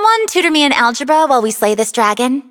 someone tutor me in algebra while we slay this dragon?